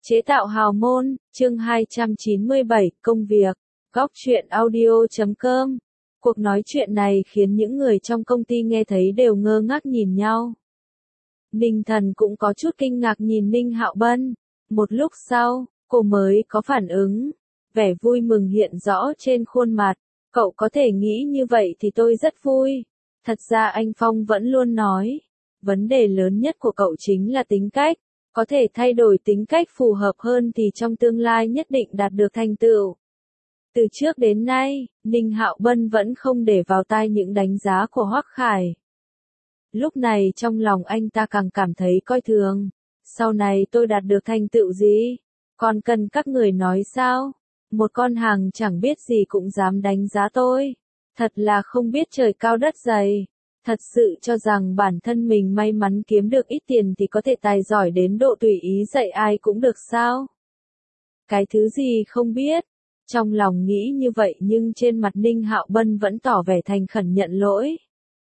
Chế tạo hào môn, chương 297, công việc, góc truyện audio.com. Cuộc nói chuyện này khiến những người trong công ty nghe thấy đều ngơ ngác nhìn nhau. Ninh Thần cũng có chút kinh ngạc nhìn Ninh Hạo Bân. Một lúc sau, cô mới có phản ứng. Vẻ vui mừng hiện rõ trên khuôn mặt. Cậu có thể nghĩ như vậy thì tôi rất vui. Thật ra anh Phong vẫn luôn nói. Vấn đề lớn nhất của cậu chính là tính cách. Có thể thay đổi tính cách phù hợp hơn thì trong tương lai nhất định đạt được thành tựu. Từ trước đến nay, Ninh Hạo Bân vẫn không để vào tai những đánh giá của Hoắc Khải. Lúc này trong lòng anh ta càng cảm thấy coi thường. Sau này tôi đạt được thành tựu gì? Còn cần các người nói sao? Một con hàng chẳng biết gì cũng dám đánh giá tôi. Thật là không biết trời cao đất dày. Thật sự cho rằng bản thân mình may mắn kiếm được ít tiền thì có thể tài giỏi đến độ tùy ý dạy ai cũng được sao? Cái thứ gì không biết? Trong lòng nghĩ như vậy nhưng trên mặt Ninh Hạo Bân vẫn tỏ vẻ thành khẩn nhận lỗi.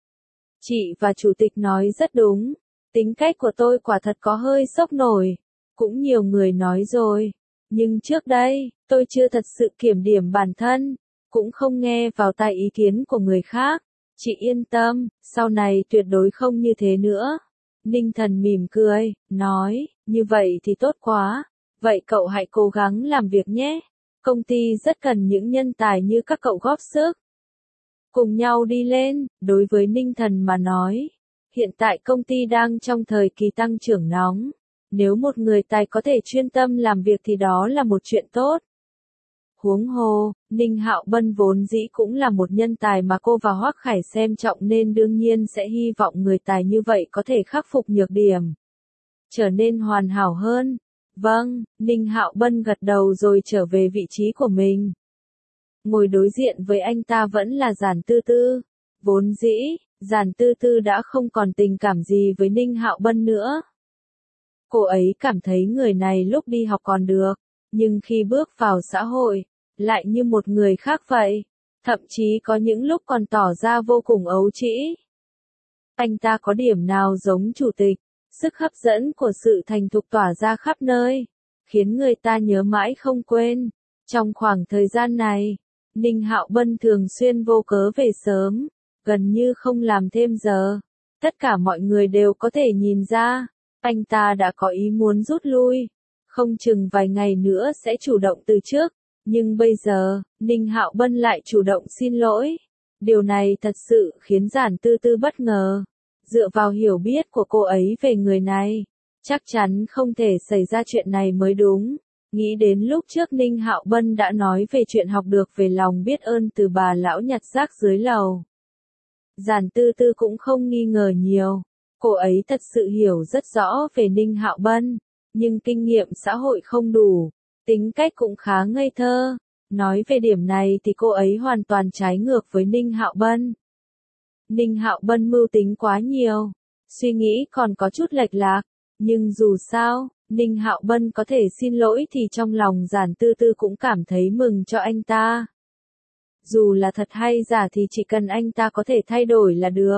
Chị và chủ tịch nói rất đúng. Tính cách của tôi quả thật có hơi sốc nổi. Cũng nhiều người nói rồi. Nhưng trước đây, tôi chưa thật sự kiểm điểm bản thân. Cũng không nghe vào tai ý kiến của người khác. Chị yên tâm, sau này tuyệt đối không như thế nữa. Ninh Thần mỉm cười, nói, như vậy thì tốt quá. Vậy cậu hãy cố gắng làm việc nhé. Công ty rất cần những nhân tài như các cậu góp sức. Cùng nhau đi lên, đối với Ninh Thần mà nói. Hiện tại công ty đang trong thời kỳ tăng trưởng nóng. Nếu một người tài có thể chuyên tâm làm việc thì đó là một chuyện tốt. Huống hồ, Ninh Hạo Bân vốn dĩ cũng là một nhân tài mà cô và Hoắc Khải xem trọng nên đương nhiên sẽ hy vọng người tài như vậy có thể khắc phục nhược điểm. Trở nên hoàn hảo hơn. Vâng, Ninh Hạo Bân gật đầu rồi trở về vị trí của mình. Ngồi đối diện với anh ta vẫn là Giản Tư Tư. Vốn dĩ, Giản Tư Tư đã không còn tình cảm gì với Ninh Hạo Bân nữa. Cô ấy cảm thấy người này lúc đi học còn được, nhưng khi bước vào xã hội, lại như một người khác vậy, thậm chí có những lúc còn tỏ ra vô cùng ấu trĩ. Anh ta có điểm nào giống chủ tịch, sức hấp dẫn của sự thành thục tỏa ra khắp nơi, khiến người ta nhớ mãi không quên. Trong khoảng thời gian này, Ninh Hạo Bân thường xuyên vô cớ về sớm, gần như không làm thêm giờ. Tất cả mọi người đều có thể nhìn ra, anh ta đã có ý muốn rút lui, không chừng vài ngày nữa sẽ chủ động từ chức. Nhưng bây giờ, Ninh Hạo Bân lại chủ động xin lỗi. Điều này thật sự khiến Giản Tư Tư bất ngờ. Dựa vào hiểu biết của cô ấy về người này, chắc chắn không thể xảy ra chuyện này mới đúng. Nghĩ đến lúc trước Ninh Hạo Bân đã nói về chuyện học được về lòng biết ơn từ bà lão nhặt rác dưới lầu. Giản Tư Tư cũng không nghi ngờ nhiều. Cô ấy thật sự hiểu rất rõ về Ninh Hạo Bân, nhưng kinh nghiệm xã hội không đủ. Tính cách cũng khá ngây thơ. Nói về điểm này thì cô ấy hoàn toàn trái ngược với Ninh Hạo Bân. Ninh Hạo Bân mưu tính quá nhiều, suy nghĩ còn có chút lệch lạc, nhưng dù sao, Ninh Hạo Bân có thể xin lỗi thì trong lòng Giản Tư Tư cũng cảm thấy mừng cho anh ta. Dù là thật hay giả thì chỉ cần anh ta có thể thay đổi là được.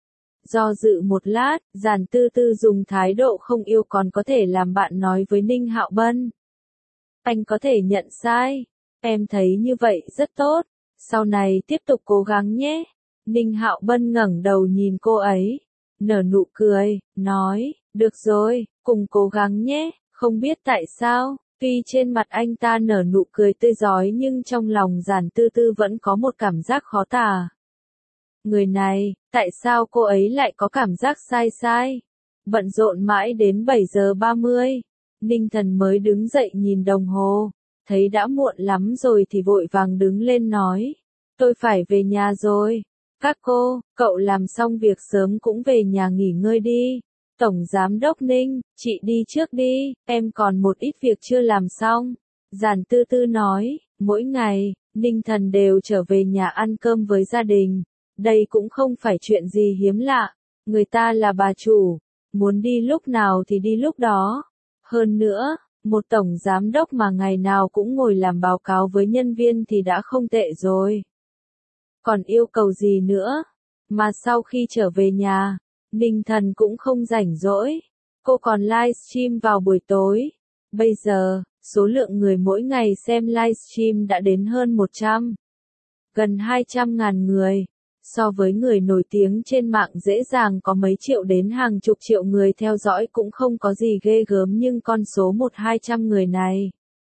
Do dự một lát, Giản Tư Tư dùng thái độ không yêu còn có thể làm bạn nói với Ninh Hạo Bân. Anh có thể nhận sai. Em thấy như vậy rất tốt. Sau này tiếp tục cố gắng nhé. Ninh Hạo Bân ngẩng đầu nhìn cô ấy. Nở nụ cười, nói, được rồi, cùng cố gắng nhé. Không biết tại sao, tuy trên mặt anh ta nở nụ cười tươi rói nhưng trong lòng Giản Tư Tư vẫn có một cảm giác khó tả. Người này, tại sao cô ấy lại có cảm giác sai sai? Bận rộn mãi đến 7 giờ 30. Ninh Thần mới đứng dậy nhìn đồng hồ, thấy đã muộn lắm rồi thì vội vàng đứng lên nói, tôi phải về nhà rồi. Các cô, cậu làm xong việc sớm cũng về nhà nghỉ ngơi đi. Tổng Giám đốc Ninh, chị đi trước đi, em còn một ít việc chưa làm xong. Giản Tư Tư nói, mỗi ngày, Ninh Thần đều trở về nhà ăn cơm với gia đình. Đây cũng không phải chuyện gì hiếm lạ, người ta là bà chủ, muốn đi lúc nào thì đi lúc đó. Hơn nữa, một tổng giám đốc mà ngày nào cũng ngồi làm báo cáo với nhân viên thì đã không tệ rồi. Còn yêu cầu gì nữa? Mà sau khi trở về nhà, Ninh Thần cũng không rảnh rỗi. Cô còn livestream vào buổi tối. Bây giờ, số lượng người mỗi ngày xem livestream đã đến hơn 100, gần 200.000 người. So với người nổi tiếng trên mạng dễ dàng có mấy triệu đến hàng chục triệu người theo dõi cũng không có gì ghê gớm, nhưng con số 1-200 người này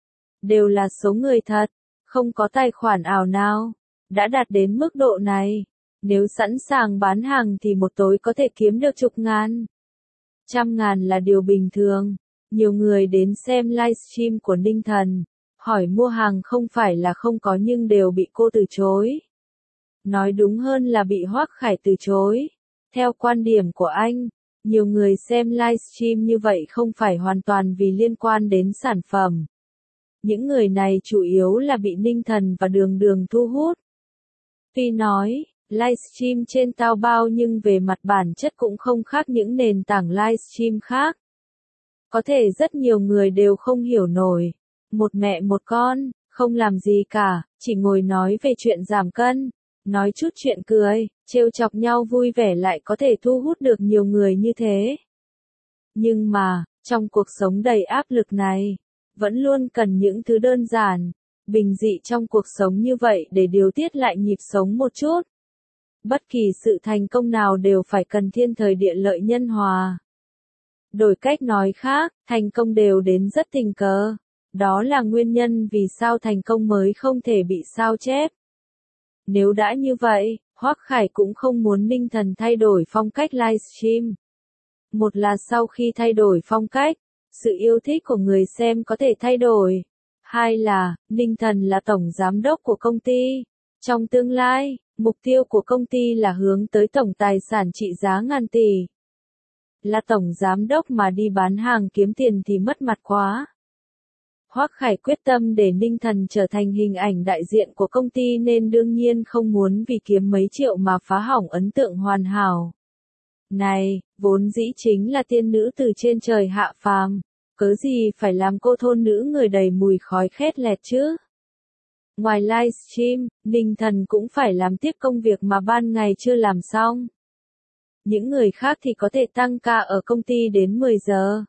đều là số người thật, không có tài khoản ảo nào đã đạt đến mức độ này. Nếu sẵn sàng bán hàng thì một tối có thể kiếm được chục ngàn, trăm ngàn là điều bình thường. Nhiều người đến xem livestream của Ninh Thần, hỏi mua hàng không phải là không có nhưng đều bị cô từ chối. Nói đúng hơn là bị Hoắc Khải từ chối. Theo quan điểm của anh, nhiều người xem livestream như vậy không phải hoàn toàn vì liên quan đến sản phẩm. Những người này chủ yếu là bị Ninh Thần và Đường Đường thu hút. Tuy nói, livestream trên Taobao nhưng về mặt bản chất cũng không khác những nền tảng livestream khác. Có thể rất nhiều người đều không hiểu nổi. Một mẹ một con, không làm gì cả, chỉ ngồi nói về chuyện giảm cân, nói chút chuyện cười, trêu chọc nhau vui vẻ lại có thể thu hút được nhiều người như thế. Nhưng mà, trong cuộc sống đầy áp lực này, vẫn luôn cần những thứ đơn giản, bình dị trong cuộc sống như vậy để điều tiết lại nhịp sống một chút. Bất kỳ sự thành công nào đều phải cần thiên thời địa lợi nhân hòa. Đổi cách nói khác, thành công đều đến rất tình cờ. Đó là nguyên nhân vì sao thành công mới không thể bị sao chép. Nếu đã như vậy, Hoắc Khải cũng không muốn Ninh Thần thay đổi phong cách livestream. Một là sau khi thay đổi phong cách, sự yêu thích của người xem có thể thay đổi. Hai là, Ninh Thần là tổng giám đốc của công ty. Trong tương lai, mục tiêu của công ty là hướng tới tổng tài sản trị giá ngàn tỷ. Là tổng giám đốc mà đi bán hàng kiếm tiền thì mất mặt quá. Hoắc Khải quyết tâm để Ninh Thần trở thành hình ảnh đại diện của công ty nên đương nhiên không muốn vì kiếm mấy triệu mà phá hỏng ấn tượng hoàn hảo. Này, vốn dĩ chính là tiên nữ từ trên trời hạ phàm, cớ gì phải làm cô thôn nữ người đầy mùi khói khét lẹt chứ? Ngoài livestream, Ninh Thần cũng phải làm tiếp công việc mà ban ngày chưa làm xong. Những người khác thì có thể tăng ca ở công ty đến 10 giờ.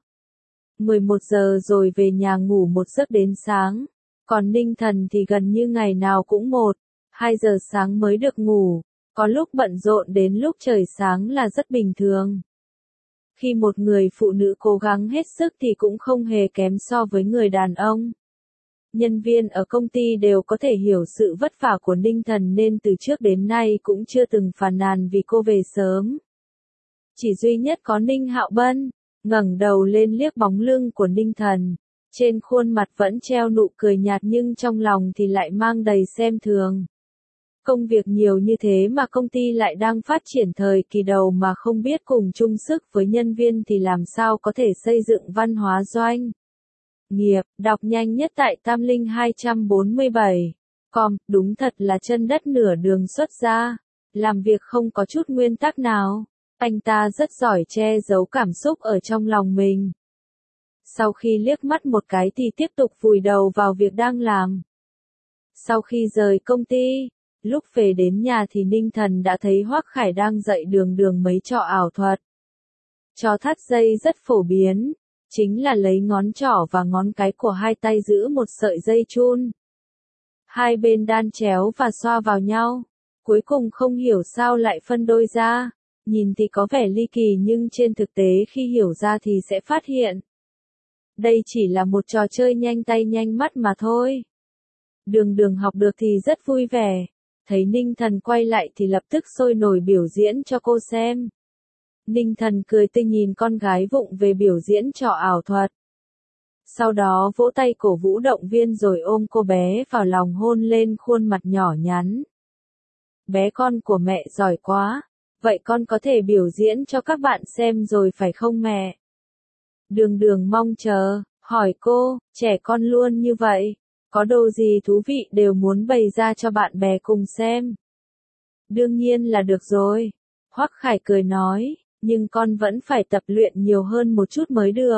11 giờ rồi về nhà ngủ một giấc đến sáng. Còn Ninh Thần thì gần như ngày nào cũng 1-2 giờ sáng mới được ngủ. Có lúc bận rộn đến lúc trời sáng là rất bình thường. Khi một người phụ nữ cố gắng hết sức thì cũng không hề kém so với người đàn ông. Nhân viên ở công ty đều có thể hiểu sự vất vả của Ninh Thần nên từ trước đến nay cũng chưa từng phàn nàn vì cô về sớm. Chỉ duy nhất có Ninh Hạo Bân, ngẩng đầu lên liếc bóng lưng của Ninh Thần. Trên khuôn mặt vẫn treo nụ cười nhạt nhưng trong lòng thì lại mang đầy xem thường. Công việc nhiều như thế mà công ty lại đang phát triển thời kỳ đầu mà không biết cùng chung sức với nhân viên thì làm sao có thể xây dựng văn hóa doanh nghiệp. Đọc nhanh nhất tại Tam Linh 247. Đúng thật là chân đất nửa đường xuất ra. Làm việc không có chút nguyên tắc nào. Anh ta rất giỏi che giấu cảm xúc ở trong lòng mình. Sau khi liếc mắt một cái thì tiếp tục vùi đầu vào việc đang làm. Sau khi rời công ty, lúc về đến nhà thì Ninh Thần đã thấy Hoắc Khải đang dạy Đường Đường mấy trò ảo thuật. Trò thắt dây rất phổ biến, chính là lấy ngón trỏ và ngón cái của hai tay giữ một sợi dây chun. Hai bên đan chéo và xoa vào nhau, cuối cùng không hiểu sao lại phân đôi ra. Nhìn thì có vẻ ly kỳ nhưng trên thực tế khi hiểu ra thì sẽ phát hiện. Đây chỉ là một trò chơi nhanh tay nhanh mắt mà thôi. Đường Đường học được thì rất vui vẻ. Thấy Ninh Thần quay lại thì lập tức sôi nổi biểu diễn cho cô xem. Ninh Thần cười tươi nhìn con gái vụng về biểu diễn trò ảo thuật. Sau đó vỗ tay cổ vũ động viên rồi ôm cô bé vào lòng hôn lên khuôn mặt nhỏ nhắn. Bé con của mẹ giỏi quá. Vậy con có thể biểu diễn cho các bạn xem rồi phải không mẹ? Đường Đường mong chờ, hỏi cô, trẻ con luôn như vậy, có đồ gì thú vị đều muốn bày ra cho bạn bè cùng xem. Đương nhiên là được rồi. Hoắc Khải cười nói, nhưng con vẫn phải tập luyện nhiều hơn một chút mới được.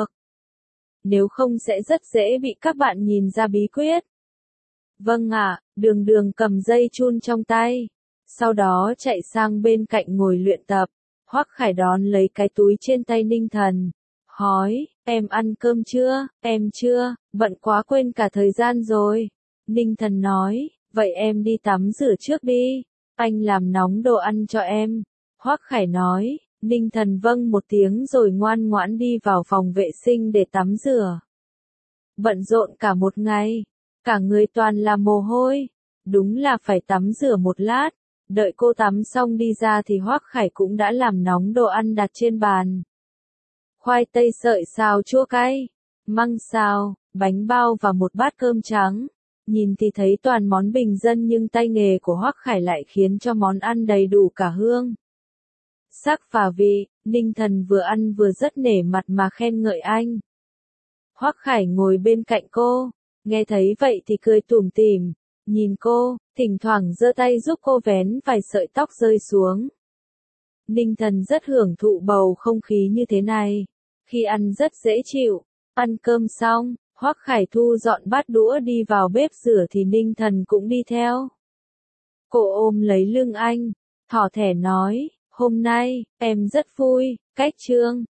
Nếu không sẽ rất dễ bị các bạn nhìn ra bí quyết. Vâng ạ, Đường Đường cầm dây chun trong tay. Sau đó chạy sang bên cạnh ngồi luyện tập. Hoắc Khải đón lấy cái túi trên tay Ninh Thần. Hỏi, em ăn cơm chưa, em chưa, bận quá quên cả thời gian rồi. Ninh Thần nói, vậy em đi tắm rửa trước đi, anh làm nóng đồ ăn cho em. Hoắc Khải nói, Ninh Thần vâng một tiếng rồi ngoan ngoãn đi vào phòng vệ sinh để tắm rửa. Bận rộn cả một ngày, cả người toàn là mồ hôi, đúng là phải tắm rửa một lát. Đợi cô tắm xong đi ra thì Hoắc Khải cũng đã làm nóng đồ ăn đặt trên bàn. Khoai tây sợi xào chua cay, măng xào, bánh bao và một bát cơm trắng. Nhìn thì thấy toàn món bình dân nhưng tay nghề của Hoắc Khải lại khiến cho món ăn đầy đủ cả hương sắc và vị. Ninh Thần vừa ăn vừa rất nể mặt mà khen ngợi anh. Hoắc Khải ngồi bên cạnh cô, nghe thấy vậy thì cười tủm tỉm, nhìn cô, thỉnh thoảng giơ tay giúp cô vén vài sợi tóc rơi xuống. Ninh Thần rất hưởng thụ bầu không khí như thế này, khi ăn rất dễ chịu. Ăn cơm xong, Hoắc Khải thu dọn bát đũa đi vào bếp rửa thì Ninh Thần cũng đi theo. Cô ôm lấy lưng anh, thỏ thẻ nói, hôm nay, em rất vui, cách Trương